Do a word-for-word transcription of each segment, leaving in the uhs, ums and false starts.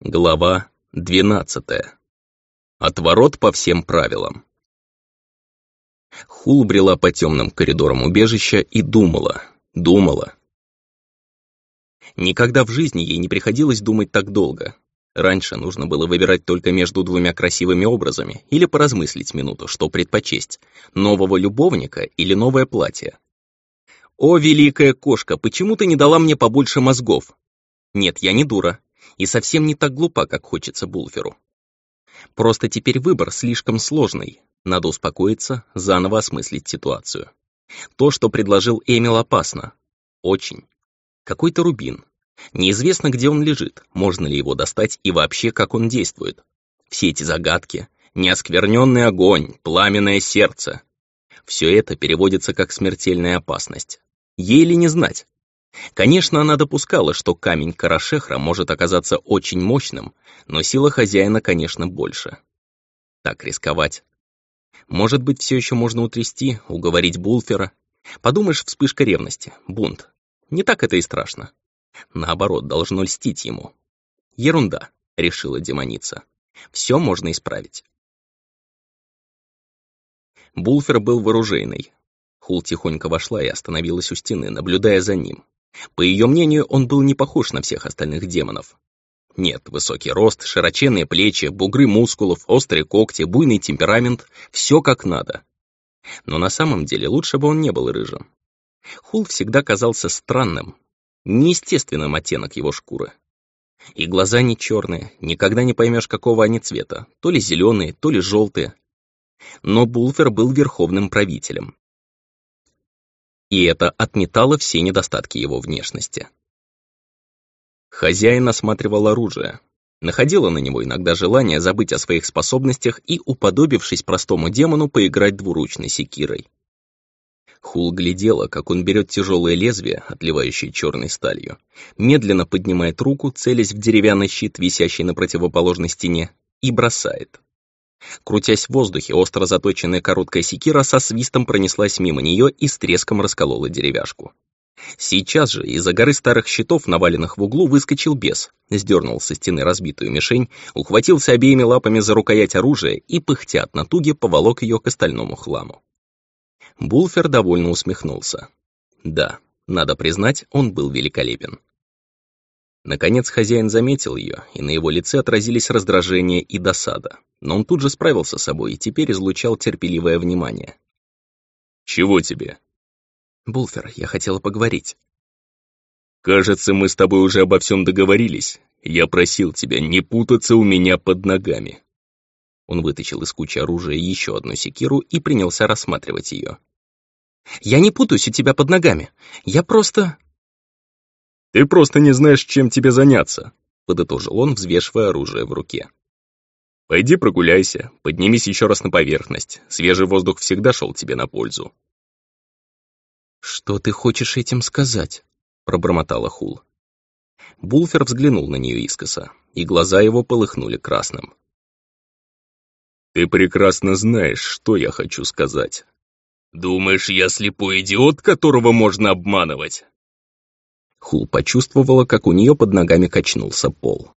Глава двенадцатая. Отворот по всем правилам. Хул брела по темным коридорам убежища и думала, думала. Никогда в жизни ей не приходилось думать так долго. Раньше нужно было выбирать только между двумя красивыми образами или поразмыслить минуту, что предпочесть, нового любовника или новое платье. «О, великая кошка, почему ты не дала мне побольше мозгов?» Нет, я не дура. И совсем не так глупа, как хочется Булферу. Просто теперь выбор слишком сложный. Надо успокоиться, заново осмыслить ситуацию. То, что предложил Эмил, опасно. Очень. Какой-то рубин. Неизвестно, где он лежит, можно ли его достать и вообще, как он действует. Все эти загадки, неоскверненный огонь, пламенное сердце. Все это переводится как смертельная опасность. Ей ли не знать? Конечно, она допускала, что камень Карашехра может оказаться очень мощным, но сила хозяина, конечно, больше. Так рисковать. Может быть, все еще можно утрясти, уговорить Булфера. Подумаешь, вспышка ревности, бунт. Не так это и страшно. Наоборот, должно льстить ему. Ерунда, решила демоница. Все можно исправить. Булфер был вооруженный. Хул тихонько вошла и остановилась у стены, наблюдая за ним. По ее мнению, он был не похож на всех остальных демонов. Нет, высокий рост, широченные плечи, бугры мускулов, острые когти, буйный темперамент — все как надо. Но на самом деле лучше бы он не был рыжим. Хул всегда казался странным, неестественным оттенок его шкуры. И глаза не черные, никогда не поймешь, какого они цвета, то ли зеленые, то ли желтые. Но Булфер был верховным правителем. И это отметало все недостатки его внешности. Хозяин осматривал оружие, находило на него иногда желание забыть о своих способностях и, уподобившись простому демону, поиграть двуручной секирой. Хул глядела, как он берет тяжелое лезвие, отливающее черной сталью, медленно поднимает руку, целясь в деревянный щит, висящий на противоположной стене, и бросает. Крутясь в воздухе, остро заточенная короткая секира со свистом пронеслась мимо нее и с треском расколола деревяшку. Сейчас же из-за горы старых щитов, наваленных в углу, выскочил бес, сдернул со стены разбитую мишень, ухватился обеими лапами за рукоять оружия и, пыхтя от натуги, поволок ее к остальному хламу. Булфер довольно усмехнулся. Да, надо признать, он был великолепен. Наконец хозяин заметил ее, и на его лице отразились раздражение и досада. Но он тут же справился с собой и теперь излучал терпеливое внимание. «Чего тебе?» «Булфер, я хотела поговорить». «Кажется, мы с тобой уже обо всем договорились. Я просил тебя не путаться у меня под ногами». Он вытащил из кучи оружия еще одну секиру и принялся рассматривать ее. «Я не путаюсь у тебя под ногами. Я просто...» «Ты просто не знаешь, чем тебе заняться», — подытожил он, взвешивая оружие в руке. «Пойди прогуляйся, поднимись еще раз на поверхность. Свежий воздух всегда шел тебе на пользу». «Что ты хочешь этим сказать?» — пробормотала Хул. Булфер взглянул на нее искоса, и глаза его полыхнули красным. «Ты прекрасно знаешь, что я хочу сказать. Думаешь, я слепой идиот, которого можно обманывать?» Хул почувствовала, как у нее под ногами качнулся пол.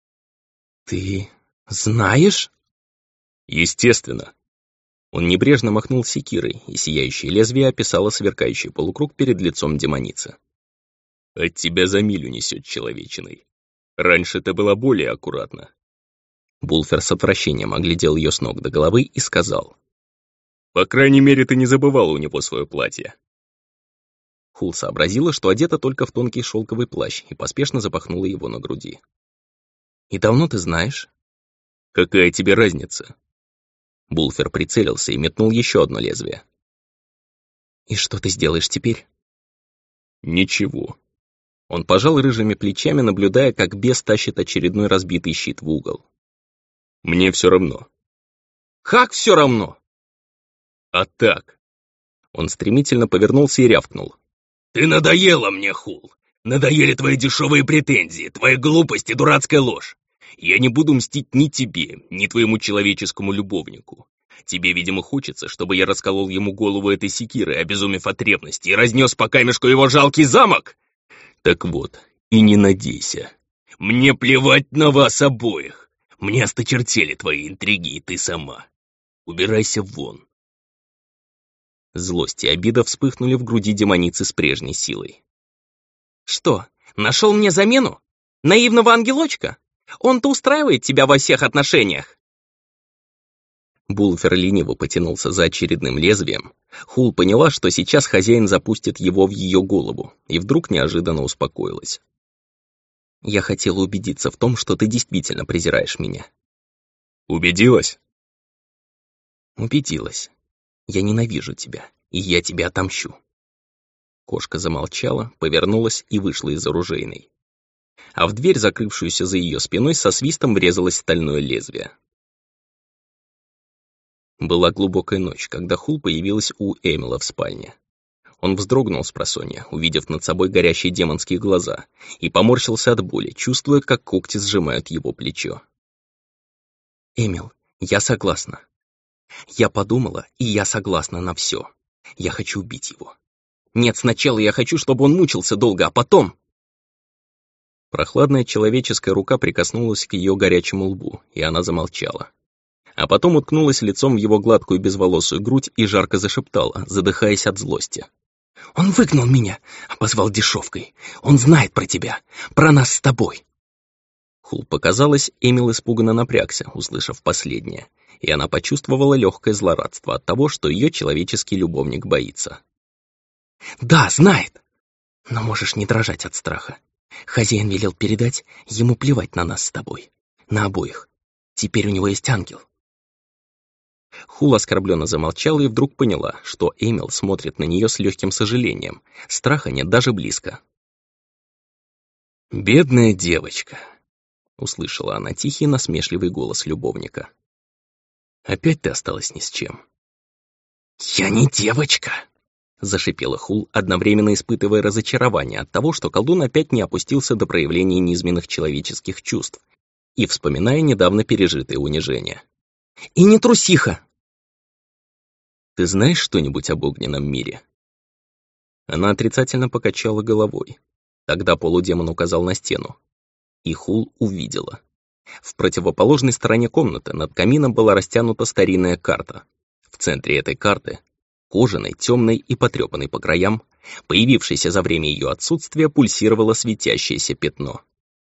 «Ты знаешь?» «Естественно». Он небрежно махнул секирой, и сияющее лезвие описало сверкающий полукруг перед лицом демоницы. «От тебя за милю несет человечиной. Раньше ты была более аккуратна». Булфер с отвращением оглядел ее с ног до головы и сказал: «По крайней мере, ты не забывала у него свое платье». Хул сообразила, что одета только в тонкий шелковый плащ, и поспешно запахнула его на груди. «И давно ты знаешь?» «Какая тебе разница?» Булфер прицелился и метнул еще одно лезвие. «И что ты сделаешь теперь?» «Ничего». Он пожал рыжими плечами, наблюдая, как бес тащит очередной разбитый щит в угол. «Мне все равно». «Как все равно?» «А так». Он стремительно повернулся и рявкнул. «Ты надоела мне, Хул! Надоели твои дешевые претензии, твоя глупость и дурацкая ложь! Я не буду мстить ни тебе, ни твоему человеческому любовнику. Тебе, видимо, хочется, чтобы я расколол ему голову этой секирой, обезумев от ревности, и разнес по камешку его жалкий замок? Так вот, и не надейся. Мне плевать на вас обоих. Мне осточертели твои интриги, и ты сама. Убирайся вон. Злость и обида вспыхнули в груди демоницы с прежней силой. Что, нашел мне замену? Наивного ангелочка? Он-то устраивает тебя во всех отношениях. Булфер лениво потянулся за очередным лезвием. Хул поняла, что сейчас хозяин запустит его в ее голову, и вдруг неожиданно успокоилась. «Я хотела убедиться в том, что ты действительно презираешь меня». «Убедилась?» «Убедилась. Я ненавижу тебя, и я тебя отомщу». Кошка замолчала, повернулась и вышла из оружейной. А в дверь, закрывшуюся за ее спиной, со свистом врезалось стальное лезвие. Была глубокая ночь, когда Хул появилась у Эмила в спальне. Он вздрогнул спросонья, увидев над собой горящие демонские глаза, и поморщился от боли, чувствуя, как когти сжимают его плечо. «Эмил, я согласна. Я подумала, и я согласна на все. Я хочу убить его. Нет, сначала я хочу, чтобы он мучился долго, а потом...» Прохладная человеческая рука прикоснулась к ее горячему лбу, и она замолчала. А потом уткнулась лицом в его гладкую безволосую грудь и жарко зашептала, задыхаясь от злости. «Он выгнал меня, обозвал дешевкой. Он знает про тебя, про нас с тобой». Хул показалось, Эмил испуганно напрягся, услышав последнее, и она почувствовала легкое злорадство от того, что ее человеческий любовник боится. «Да, знает. Но можешь не дрожать от страха. Хозяин велел передать, ему плевать на нас с тобой. На обоих. Теперь у него есть ангел». Хул оскорбленно замолчала и вдруг поняла, что Эмил смотрит на нее с легким сожалением. Страха нет даже близко. «Бедная девочка», — услышала она тихий насмешливый голос любовника. «Опять ты осталась ни с чем». «Я не девочка», — зашипела Хул, одновременно испытывая разочарование от того, что колдун опять не опустился до проявления низменных человеческих чувств, и вспоминая недавно пережитое унижение. «И не трусиха!» «Ты знаешь что-нибудь об огненном мире?» Она отрицательно покачала головой. Тогда полудемон указал на стену. И Хул увидела. В противоположной стороне комнаты над камином была растянута старинная карта. В центре этой карты, кожаной, темной и потрепанной по краям, появившейся за время ее отсутствия, пульсировало светящееся пятно.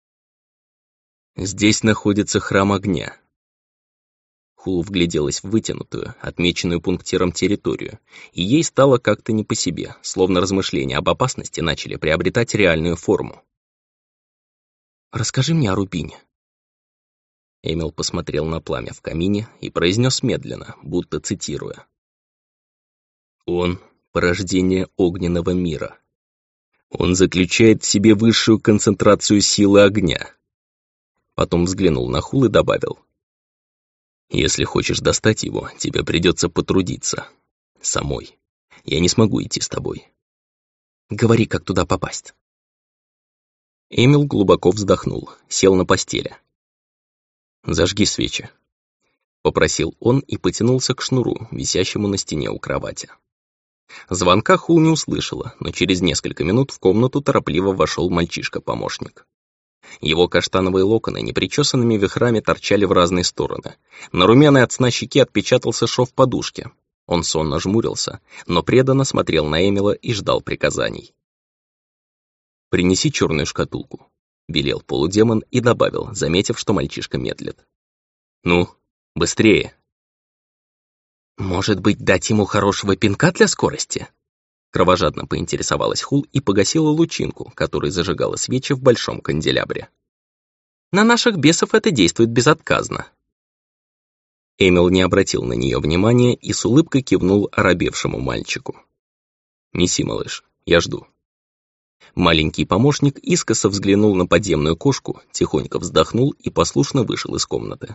«Здесь находится храм огня». Хул вгляделась в вытянутую, отмеченную пунктиром территорию, и ей стало как-то не по себе, словно размышления об опасности начали приобретать реальную форму. «Расскажи мне о Рубине». Эмил посмотрел на пламя в камине и произнес медленно, будто цитируя. «Он — порождение огненного мира. Он заключает в себе высшую концентрацию силы огня». Потом взглянул на Хул и добавил. «Если хочешь достать его, тебе придется потрудиться. Самой. Я не смогу идти с тобой». «Говори, как туда попасть». Эмил глубоко вздохнул, сел на постели. «Зажги свечи», — попросил он и потянулся к шнуру, висящему на стене у кровати. Звонка Хул не услышала, но через несколько минут в комнату торопливо вошел мальчишка-помощник. Его каштановые локоны непричесанными вихрами торчали в разные стороны. На румяной от сна щеке отпечатался шов подушки. Он сонно жмурился, но преданно смотрел на Эмила и ждал приказаний. «Принеси черную шкатулку», — велел полудемон и добавил, заметив, что мальчишка медлит. «Ну, быстрее». «Может быть, дать ему хорошего пинка для скорости?» Кровожадно поинтересовалась Хул и погасила лучинку, которая зажигала свечи в большом канделябре. «На наших бесов это действует безотказно». Эмил не обратил на нее внимания и с улыбкой кивнул оробевшему мальчику. «Неси, малыш, я жду». Маленький помощник искоса взглянул на подземную кошку, тихонько вздохнул и послушно вышел из комнаты.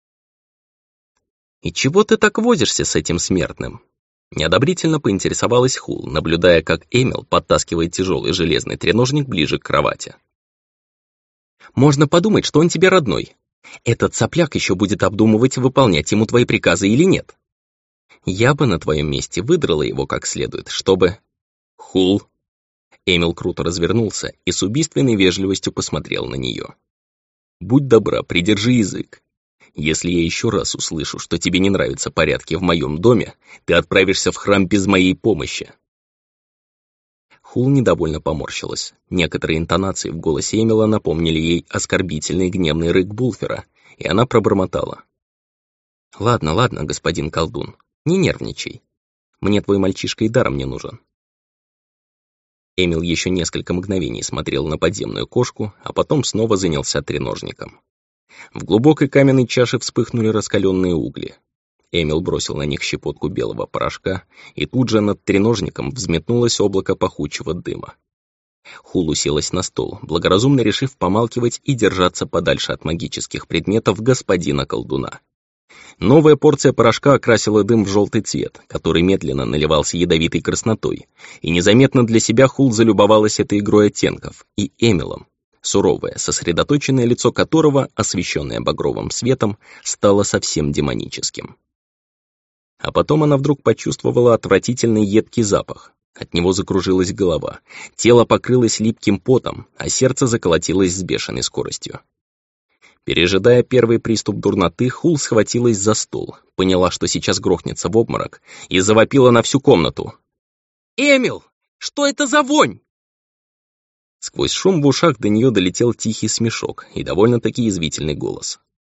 «И чего ты так возишься с этим смертным?» Неодобрительно поинтересовалась Хул, наблюдая, как Эмил подтаскивает тяжелый железный треножник ближе к кровати. «Можно подумать, что он тебе родной. Этот сопляк еще будет обдумывать, выполнять ему твои приказы или нет. Я бы на твоем месте выдрала его как следует, чтобы...» «Хул!» Эмил круто развернулся и с убийственной вежливостью посмотрел на нее. Будь добра, придержи язык. Если я еще раз услышу, что тебе не нравятся порядки в моем доме, ты отправишься в храм без моей помощи». Хул недовольно поморщилась. Некоторые интонации в голосе Эмила напомнили ей оскорбительный гневный рык Булфера, и она пробормотала: «Ладно, ладно, господин колдун, не нервничай. Мне твой мальчишка и даром не нужен». Эмил еще несколько мгновений смотрел на подземную кошку, а потом снова занялся треножником. В глубокой каменной чаше вспыхнули раскаленные угли. Эмил бросил на них щепотку белого порошка, и тут же над треножником взметнулось облако пахучего дыма. Хул уселась на стол, благоразумно решив помалкивать и держаться подальше от магических предметов господина колдуна. Новая порция порошка окрасила дым в желтый цвет, который медленно наливался ядовитой краснотой, и незаметно для себя Хул залюбовалась этой игрой оттенков и Эмилом, суровое, сосредоточенное лицо которого, освещенное багровым светом, стало совсем демоническим. А потом она вдруг почувствовала отвратительный едкий запах. От него закружилась голова, тело покрылось липким потом, а сердце заколотилось с бешеной скоростью. Пережидая первый приступ дурноты, Хул схватилась за стол, поняла, что сейчас грохнется в обморок, и завопила на всю комнату: «Эмил, что это за вонь?» Сквозь шум в ушах до нее долетел тихий смешок и довольно-таки язвительный голос.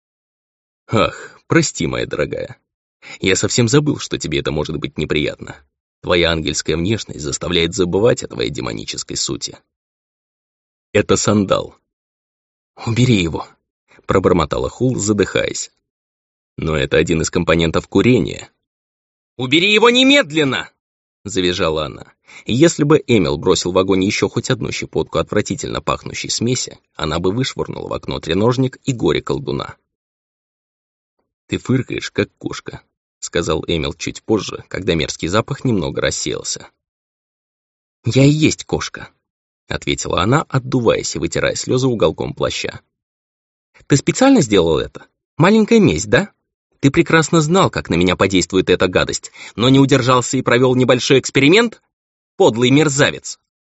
«Ах, прости, моя дорогая. Я совсем забыл, что тебе это может быть неприятно. Твоя ангельская внешность заставляет забывать о твоей демонической сути. Это сандал». «Убери его», — пробормотала Хул, задыхаясь. «Но это один из компонентов курения». «Убери его немедленно!» — завизжала она. И если бы Эмил бросил в огонь еще хоть одну щепотку отвратительно пахнущей смеси, она бы вышвырнула в окно треножник и горе колдуна. «Ты фыркаешь, как кошка», — сказал Эмил чуть позже, когда мерзкий запах немного рассеялся. «Я и есть кошка», — ответила она, отдуваясь и вытирая слезы уголком плаща. «Ты специально сделал это? Маленькая месть, да? Ты прекрасно знал, как на меня подействует эта гадость, но не удержался и провел небольшой эксперимент? Подлый мерзавец!»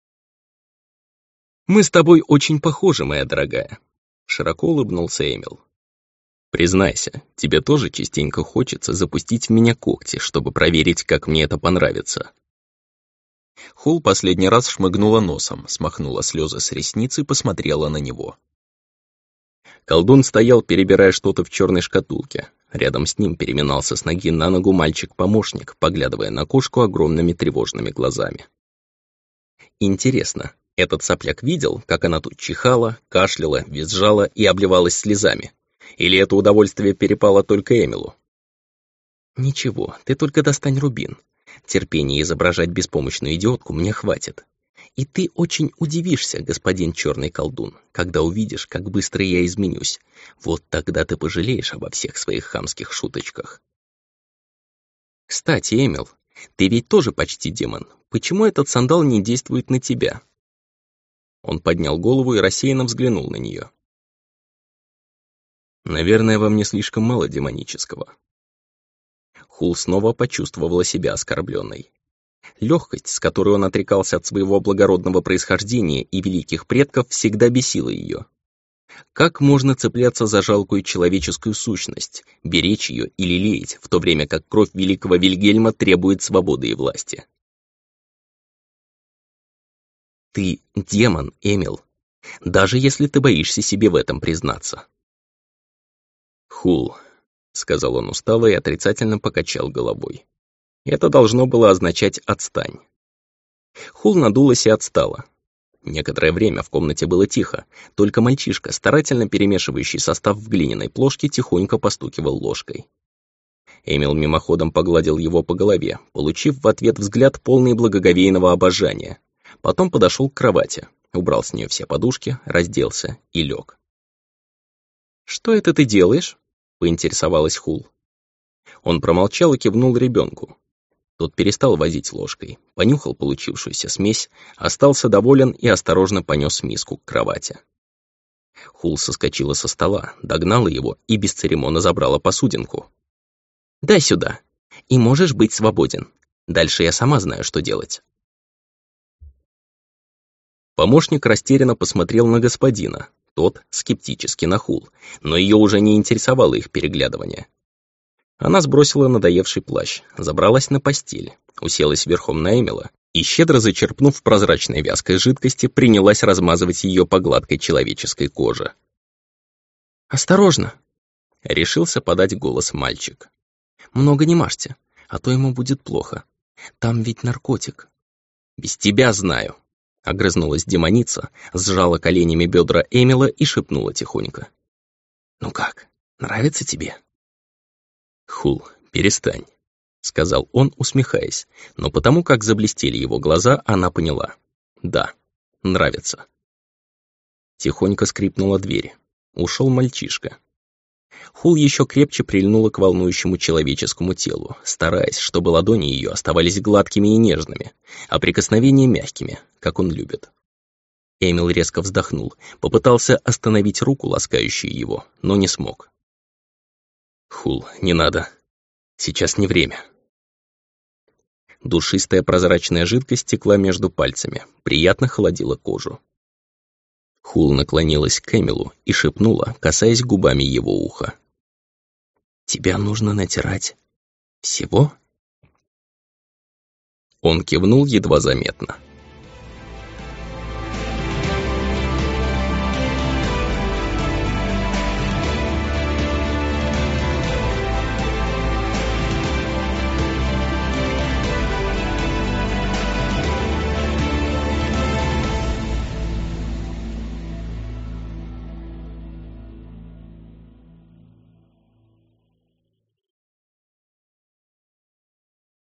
«Мы с тобой очень похожи, моя дорогая», — широко улыбнулся Эмил. «Признайся, тебе тоже частенько хочется запустить в меня когти, чтобы проверить, как мне это понравится». Хул последний раз шмыгнула носом, смахнула слезы с ресниц и посмотрела на него. Колдун стоял, перебирая что-то в черной шкатулке. Рядом с ним переминался с ноги на ногу мальчик-помощник, поглядывая на кошку огромными тревожными глазами. Интересно, этот сопляк видел, как она тут чихала, кашляла, визжала и обливалась слезами? Или это удовольствие перепало только Эмилу? «Ничего, ты только достань рубин. Терпения изображать беспомощную идиотку мне хватит. И ты очень удивишься, господин черный колдун, когда увидишь, как быстро я изменюсь. Вот тогда ты пожалеешь обо всех своих хамских шуточках». «Кстати, Эмил, ты ведь тоже почти демон. Почему этот сандал не действует на тебя?» Он поднял голову и рассеянно взглянул на нее. «Наверное, во мне слишком мало демонического». Хул снова почувствовала себя оскорбленной. Легкость, с которой он отрекался от своего благородного происхождения и великих предков, всегда бесила ее. Как можно цепляться за жалкую человеческую сущность, беречь ее и лелеять, в то время как кровь великого Вильгельма требует свободы и власти? «Ты демон, Эмил, даже если ты боишься себе в этом признаться». «Хул», — сказал он устало и отрицательно покачал головой. Это должно было означать «отстань». Хул надулась и отстала. Некоторое время в комнате было тихо, только мальчишка, старательно перемешивающий состав в глиняной плошке, тихонько постукивал ложкой. Эмил мимоходом погладил его по голове, получив в ответ взгляд полный благоговейного обожания. Потом подошел к кровати, убрал с нее все подушки, разделся и лег. «Что это ты делаешь?» — поинтересовалась Хул. Он промолчал и кивнул ребенку. Тот перестал возить ложкой, понюхал получившуюся смесь, остался доволен и осторожно понес миску к кровати. Хул соскочила со стола, догнала его и без церемона забрала посудинку. «Дай сюда, и можешь быть свободен. Дальше я сама знаю, что делать». Помощник растерянно посмотрел на господина, Тот скептически нахул, но ее уже не интересовало их переглядывание. Она сбросила надоевший плащ, забралась на постель, уселась верхом на Эмила и, щедро зачерпнув прозрачной вязкой жидкости, принялась размазывать ее по гладкой человеческой коже. «Осторожно!» — решился подать голос мальчик. «Много не мажьте, а то ему будет плохо. Там ведь наркотик». «Без тебя знаю», — огрызнулась демоница, сжала коленями бедра Эмила и шепнула тихонько. «Ну как, нравится тебе?» «Хул, перестань», — сказал он, усмехаясь, но потому как заблестели его глаза, она поняла. «Да, нравится». Тихонько скрипнула дверь. Ушел мальчишка. Хул еще крепче прильнула к волнующему человеческому телу, стараясь, чтобы ладони ее оставались гладкими и нежными, а прикосновения мягкими, как он любит. Эмил резко вздохнул, попытался остановить руку, ласкающую его, но не смог. «Хул, не надо. Сейчас не время». Душистая прозрачная жидкость текла между пальцами, приятно холодила кожу. Хул наклонилась к Эмилу и шепнула, касаясь губами его уха. «Тебя нужно натирать. Всего?» Он кивнул едва заметно.